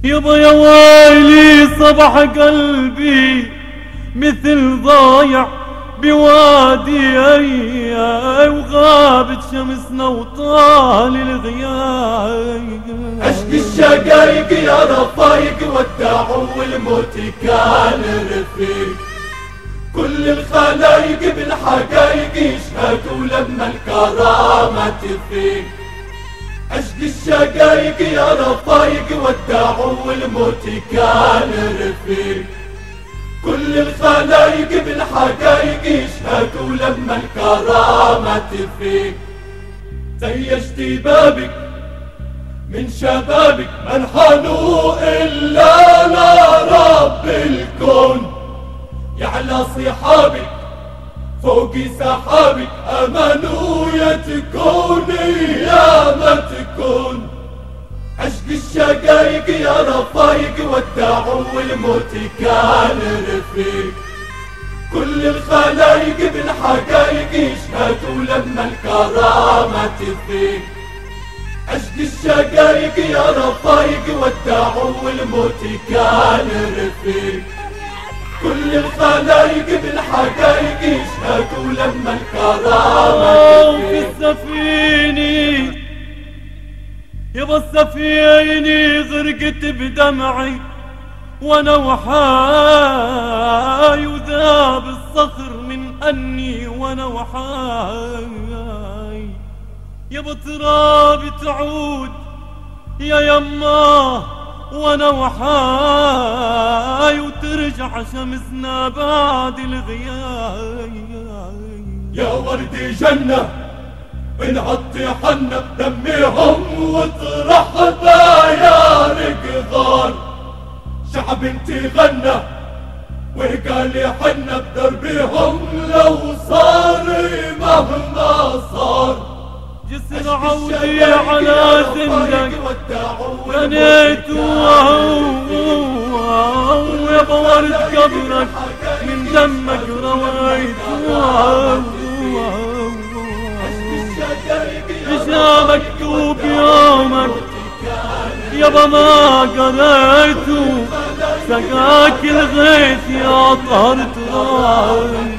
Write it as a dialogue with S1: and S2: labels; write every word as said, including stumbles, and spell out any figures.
S1: يابا يا ويلي صبح قلبي مثل ضايع بوادي اي وغابت شمسنا وطال الغياب.
S2: عشق الشقايق يا رفايق ودعوا والموت كان رفيق، كل الخلايق بالحقايق يشهدوا لما الكرامة تفيق. عشق الشقايق يا رفايق ودعوا والموت كان رفيق، كل الخلايق بالحقايق يشهدوا لما الكرامة تفيق. زيشتي بابك من شبابك من حنوا إلا لا رب الكون، يعلى صحابك فوق سحابك أمنوا يا تكوني يا ما تكون. عشق الشقايق يا رفايق ودعوا والموت كان رفيق، كل الخلايق بالحقايق يشهدوا لما الكرامة تفيق. عشق الشقايق يا رفايق ودعوا والموت كان رفيق، كل الخلايق بالحقايق يشهدوا لما الكرامة تفيق.
S1: في السفينة يابا السفينة غرقت بدمعي وانا وحاي، وذاب الصخر من اني وانا وحاي. يابا تراب تعود يا يما وانا وحاي، وترجع شمسنا بعد الغياب.
S2: يا وردي جنة بنعطي حنا بدميهم وطرح يا رقضان، شعب انتي غنى وقال حنا بدربيهم لو صار مهما صار.
S1: جسر عودي على زندك بنيت ويابا ورد قبرك من دمك رويت، إذا مكتوب يومك يابا ما قريته، سقاك الغيث يا طهر تراب.